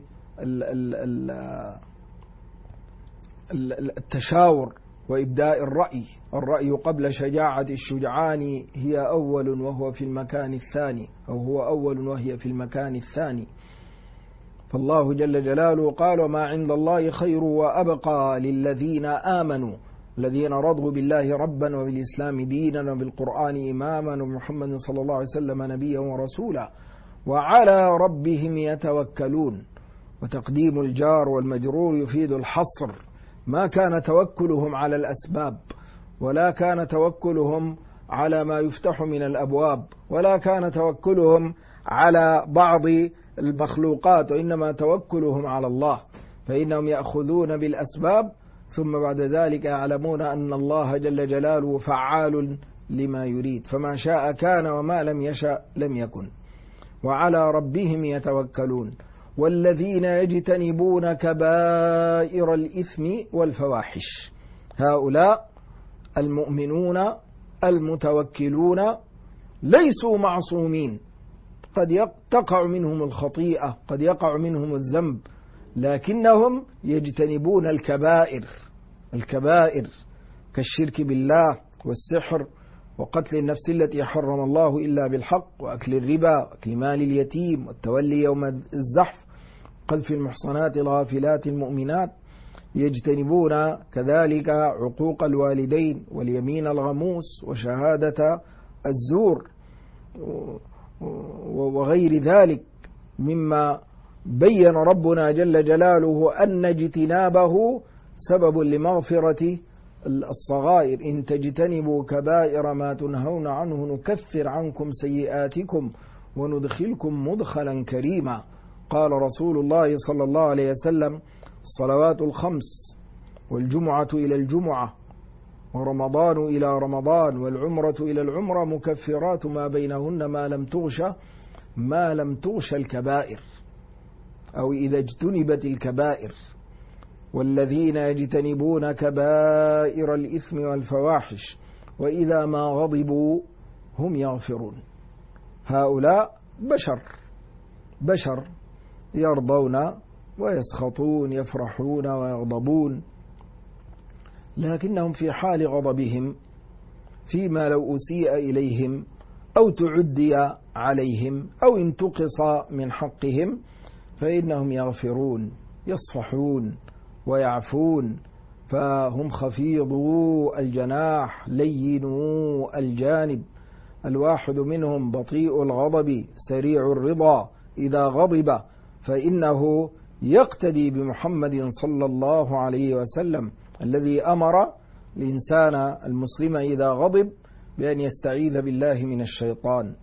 التشاور وإبداء الرأي قبل شجاعة الشجعان هي أول وهو في المكان الثاني، أو هو أول وهي في المكان الثاني. فالله جل جلاله قال: وما عند الله خير وأبقى للذين آمنوا، الذين رضوا بالله ربا وبالإسلام دينا وبالقرآن إماما ومحمد صلى الله عليه وسلم نبيا ورسولا وعلى ربهم يتوكلون. وتقديم الجار والمجرور يفيد الحصر، ما كان توكلهم على الأسباب، ولا كان توكلهم على ما يفتح من الأبواب، ولا كان توكلهم على بعض المخلوقات، وإنما توكلهم على الله، فإنهم يأخذون بالأسباب ثم بعد ذلك يعلمون أن الله جل جلاله فعال لما يريد، فما شاء كان وما لم يشأ لم يكن. وعلى ربهم يتوكلون. والذين يجتنبون كبائر الإثم والفواحش، هؤلاء المؤمنون المتوكلون ليسوا معصومين، قد تقع منهم الخطيئة، قد يقع منهم الذنب، لكنهم يجتنبون الكبائر كالشرك بالله والسحر وقتل النفس التي حرم الله إلا بالحق وأكل الربا وأكل مال اليتيم والتولي يوم الزحف قذف المحصنات الغافلات المؤمنات. يجتنبون كذلك عقوق الوالدين واليمين الغموس وشهادة الزور وغير ذلك مما بين ربنا جل جلاله أن اجتنابه سبب لمغفرة الصغائر. إن تجتنبوا كبائر ما تنهون عنه نكفر عنكم سيئاتكم وندخلكم مدخلا كريما. قال رسول الله صلى الله عليه وسلم: الصلوات الخمس والجمعة إلى الجمعة ورمضان إلى رمضان والعمرة إلى العمرة مكفرات ما بينهن ما لم تغش الكبائر، أو إذا اجتنبت الكبائر. والذين يجتنبون كبائر الإثم والفواحش وإذا ما غضبوا هم يغفرون. هؤلاء بشر يرضون ويسخطون، يفرحون ويغضبون، لكنهم في حال غضبهم فيما لو أسيء إليهم أو تعدي عليهم أو انتقص من حقهم فإنهم يغفرون، يصفحون ويعفون، فهم خفيضو الجناح لينو الجانب. الواحد منهم بطيء الغضب سريع الرضا، إذا غضب فإنه يقتدي بمحمد صلى الله عليه وسلم الذي أمر الإنسان المسلم إذا غضب بأن يستعيذ بالله من الشيطان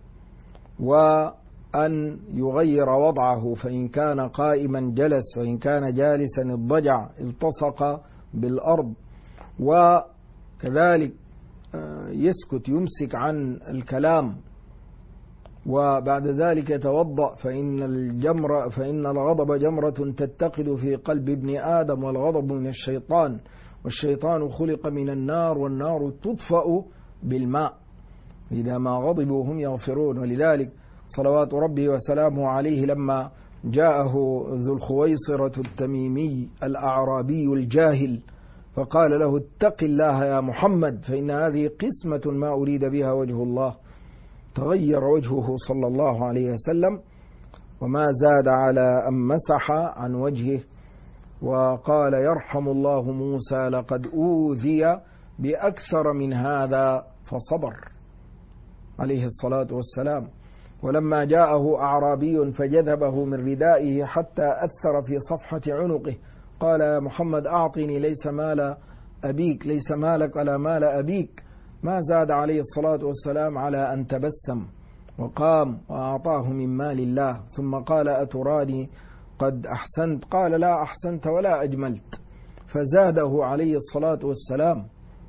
وأن يغير وضعه، فإن كان قائما جلس وإن كان جالسا اضطجع التصق بالأرض، وكذلك يسكت يمسك عن الكلام، وبعد ذلك يتوضأ، فإن الغضب جمرة تتقد في قلب ابن آدم، والغضب من الشيطان، والشيطان خلق من النار، والنار تطفأ بالماء. إذا ما غضبوا هم يغفرون. ولذلك صلوات ربي وسلامه عليه لما جاءه ذو الخويصرة التميمي الأعرابي الجاهل فقال له: اتق الله يا محمد فإن هذه قسمة ما أريد بها وجه الله، تغير وجهه صلى الله عليه وسلم وما زاد على أن مسح عن وجهه وقال: يرحم الله موسى لقد أوذي بأكثر من هذا فصبر عليه الصلاة والسلام. ولما جاءه أعرابي فجذبه من ردائه حتى أثر في صفحة عنقه قال: يا محمد أعطني ليس مال أبيك، ليس مالك ولا مال أبيك، ما زاد عليه الصلاة والسلام على أن تبسم وقام وأعطاه من مال الله، ثم قال: أتراني قد أحسنت؟ قال: لا أحسنت ولا أجملت، فزاده عليه الصلاة والسلام.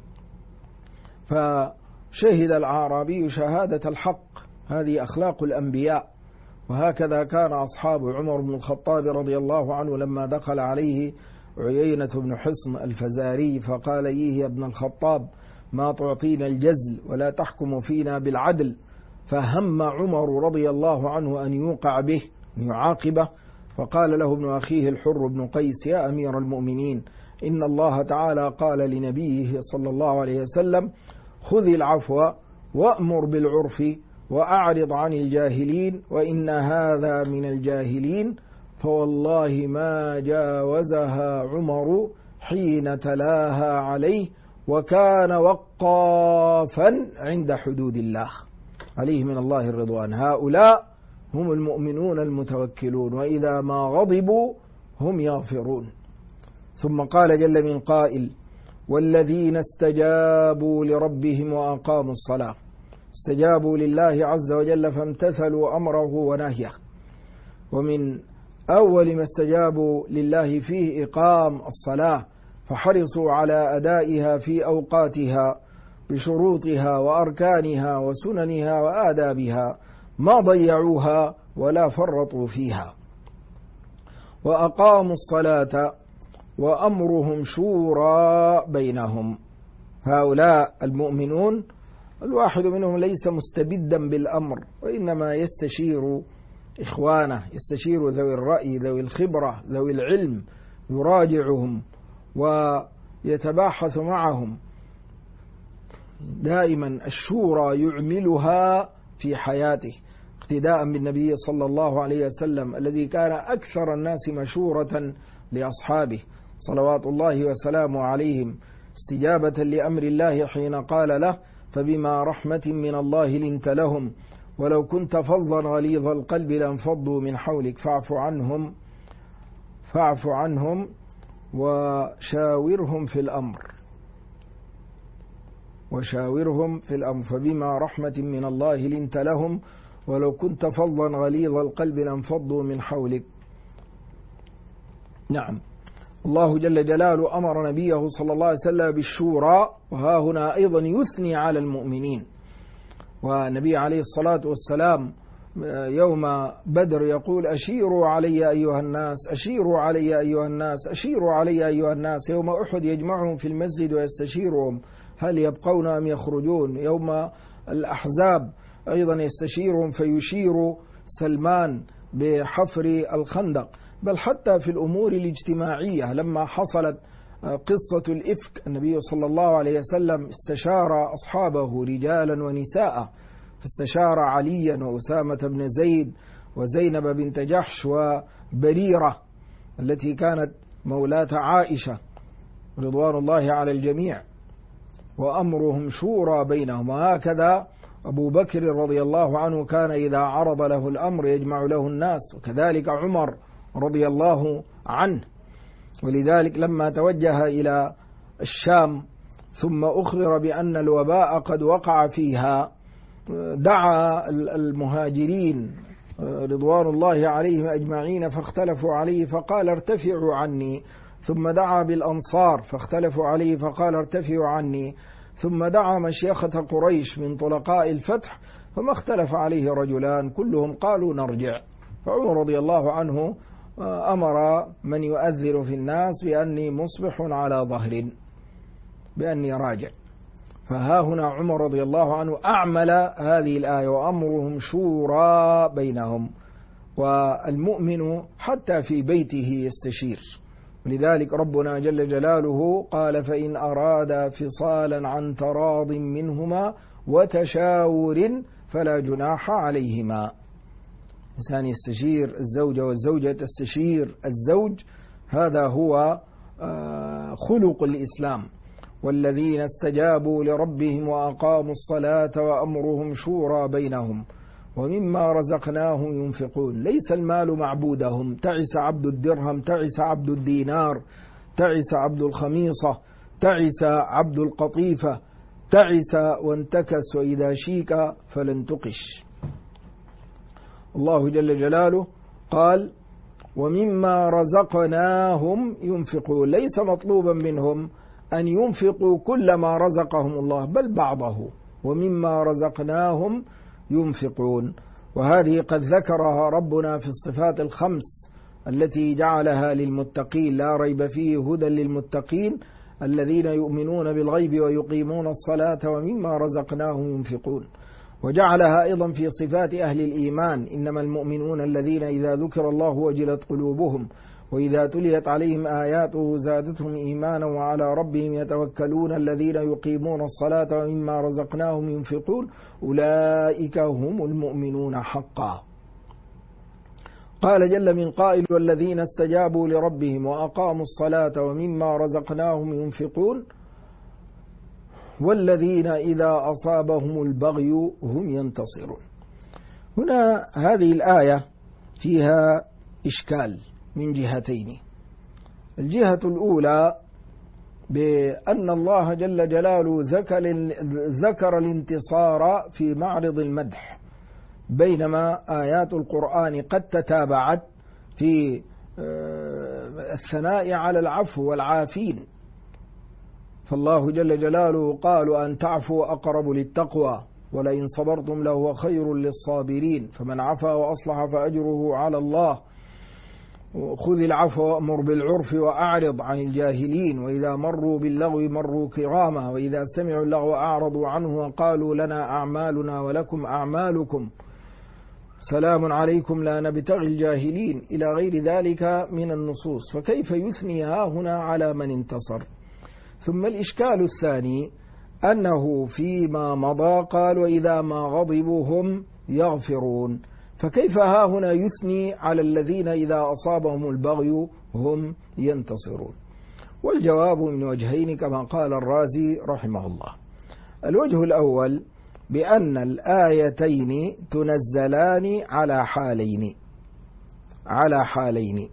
فشهد الأعرابي شهادة الحق، هذه أخلاق الأنبياء. وهكذا كان أصحاب عمر بن الخطاب رضي الله عنه لما دخل عليه عيينة بن حصن الفزاري فقال: إيه يا ابن الخطاب، ما تعطينا الجزل ولا تحكم فينا بالعدل، فهم عمر رضي الله عنه أن يوقع به، أن يعاقبه، فقال له ابن أخيه الحر بن قيس: يا أمير المؤمنين، إن الله تعالى قال لنبيه صلى الله عليه وسلم: خذ العفو وأمر بالعرف وأعرض عن الجاهلين، وإن هذا من الجاهلين. فوالله ما جاوزها عمر حين تلاها عليه، وكان وقافا عند حدود الله، عليه من الله الرضوان. هؤلاء هم المؤمنون المتوكلون، وإذا ما غضبوا هم يغفرون. ثم قال جل من قائل: والذين استجابوا لربهم وأقاموا الصلاة. استجابوا لله عز وجل فامتثلوا أمره ونهيه، ومن أول ما استجابوا لله فيه إقام الصلاة، فحرصوا على أدائها في أوقاتها بشروطها وأركانها وسننها وآدابها، ما ضيعوها ولا فرطوا فيها. وأقاموا الصلاة وأمرهم شورى بينهم. هؤلاء المؤمنون الواحد منهم ليس مستبدا بالأمر، وإنما يستشير إخوانه، يستشير ذوي الرأي، ذوي الخبرة، ذوي العلم، يراجعهم ويتباحث معهم. دائما الشورى يعملها في حياته، اقتداء بالنبي صلى الله عليه وسلم الذي كان أكثر الناس مشورة لأصحابه صلوات الله وسلامه عليهم، استجابة لأمر الله حين قال له: فبما رحمة من الله لنت لهم، ولو كنت فظا غليظ القلب لانفضوا من حولك فاعف عنهم وشاورهم في الأمر فبما رحمة من الله لنت لهم، ولو كنت فظا غليظ القلب لانفضوا من حولك. نعم، الله جل جلاله أمر نبيه صلى الله عليه وسلم بالشورى، وها هنا أيضا يثني على المؤمنين. ونبي عليه الصلاة والسلام يوم بدر يقول: أشيروا علي أيها الناس، أشيروا علي أيها الناس، أشيروا علي أيها الناس. يوم أحد يجمعهم في المسجد ويستشيرهم هل يبقون أم يخرجون. يوم الأحزاب أيضا يستشيرهم فيشير سلمان بحفر الخندق. بل حتى في الأمور الاجتماعية لما حصلت قصة الإفك، النبي صلى الله عليه وسلم استشار أصحابه رجالا ونساء، فاستشار عليا وأسامة بن زيد وزينب بنت جحش وبريرة التي كانت مولاة عائشة رضوان الله على الجميع، وأمرهم شورى بينهم. وهكذا أبو بكر رضي الله عنه كان إذا عرض له الأمر يجمع له الناس، وكذلك عمر رضي الله عنه. ولذلك لما توجه إلى الشام ثم أخبر بأن الوباء قد وقع فيها، دعا المهاجرين رضوان الله عليهم أجمعين فاختلفوا عليه فقال: ارتفعوا عني. ثم دعا بالأنصار فاختلفوا عليه فقال: ارتفعوا عني. ثم دعا مشيخة قريش من طلقاء الفتح فما اختلف عليه رجلان كلهم قالوا نرجع. فعمر رضي الله عنه أمر من يؤذر في الناس بأني مصبح على ظهر، بأني راجع. فها هنا عمر رضي الله عنه أعمل هذه الآية: وأمرهم شورى بينهم. والمؤمن حتى في بيته يستشير، ولذلك ربنا جل جلاله قال: فإن أرادا فصالا عن تراض منهما وتشاور فلا جناح عليهما. إنسان يستشير الزوجة والزوجة تستشير الزوج، هذا هو خلق الإسلام. والذين استجابوا لربهم وأقاموا الصلاة وأمرهم شورى بينهم ومما رزقناهم ينفقون. ليس المال معبودهم، تعس عبد الدرهم، تعس عبد الدينار، تعس عبد الخميصة، تعس عبد القطيفة، تعس وانتكس، وإذا شيك فلن تقش. الله جل جلاله قال: ومما رزقناهم ينفقون. ليس مطلوبا منهم أن ينفقوا كل ما رزقهم الله، بل بعضه. ومما رزقناهم ينفقون. وهذه قد ذكرها ربنا في الصفات الخمس التي جعلها للمتقين: لا ريب فيه هدى للمتقين الذين يؤمنون بالغيب ويقيمون الصلاة ومما رزقناهم ينفقون. وجعلها أيضا في صفات أهل الإيمان: إنما المؤمنون الذين إذا ذكر الله وجلت قلوبهم وإذا تليت عليهم آياته زادتهم إيمانا وعلى ربهم يتوكلون الذين يقيمون الصلاة ومما رزقناهم ينفقون أولئك هم المؤمنون حقا. قال جل من قائل: والذين استجابوا لربهم وأقاموا الصلاة ومما رزقناهم ينفقون والذين إذا أصابهم البغي هم ينتصرون. هنا هذه الآية فيها إشكال من جهتين. الجهة الأولى بأن الله جل جلاله ذكر الانتصار في معرض المدح، بينما آيات القرآن قد تتابعت في الثناء على العفو والعافين. فالله جل جلاله قال: أن تعفوا أقرب للتقوى ولئن صبرتم لهو خير للصابرين فمن عفا وأصلح فأجره على الله خذ العفو وأمر بالعرف وأعرض عن الجاهلين وإذا مروا باللغو مروا كراما وإذا سمعوا اللغو أعرضوا عنه وقالوا لنا أعمالنا ولكم أعمالكم سلام عليكم لا نبتغي الجاهلين إلى غير ذلك من النصوص. فكيف يثني هنا على من انتصر؟ ثم الإشكال الثاني أنه فيما مضى قال: وإذا ما غضبوا هم يغفرون، فكيف ها هنا يثني على الذين إذا أصابهم البغي هم ينتصرون؟ والجواب من وجهين كما قال الرازي رحمه الله. الوجه الأول بأن الآيتين تنزلان على حالين،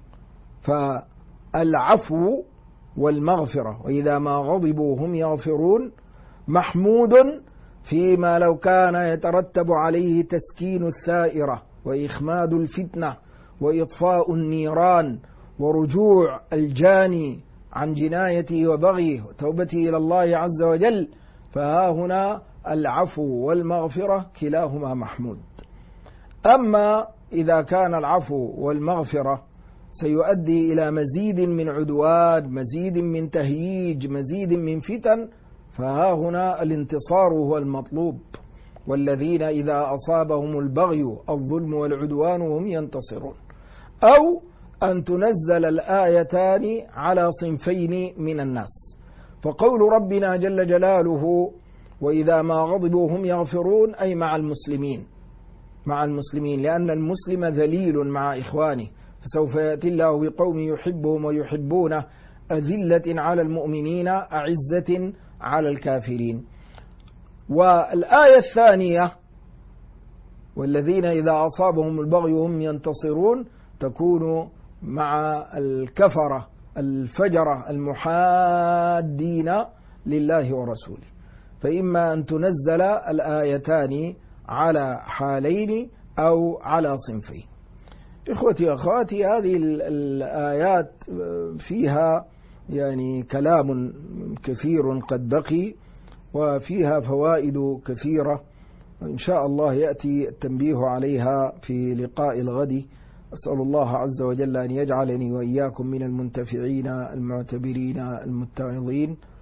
فالعفو والمغفرة وإذا ما غضبوا هم يغفرون محمود فيما لو كان يترتب عليه تسكين السائرة وإخماد الفتنة وإطفاء النيران ورجوع الجاني عن جنايته وبغيه وتوبته إلى الله عز وجل، فها هنا العفو والمغفرة كلاهما محمود. أما إذا كان العفو والمغفرة سيؤدي إلى مزيد من عدوان، مزيد من تهييج، مزيد من فتن، فها هنا الانتصار هو المطلوب. والذين إذا أصابهم البغي الظلم والعدوان هم ينتصرون. أو أن تنزل الآيتان على صنفين من الناس، فقول ربنا جل جلاله: وإذا ما غضبوا هم يغفرون، أي مع المسلمين، لأن المسلم ذليل مع إخوانه، فسوف يأتي الله بقوم يحبهم ويحبونه أذلة على المؤمنين أعزة على الكافرين. والآية الثانية: والذين إذا أصابهم البغي هم ينتصرون، تكون مع الكفرة الفجرة المحادين لله ورسوله. فإما أن تنزل الآيتان على حالين أو على صنفين. إخوتي أخواتي، هذه الآيات فيها يعني كلام كثير قد بقي، وفيها فوائد كثيرة، إن شاء الله يأتي التنبيه عليها في لقاء الغد. أسأل الله عز وجل أن يجعلني وإياكم من المنتفعين المعتبرين المتعظين.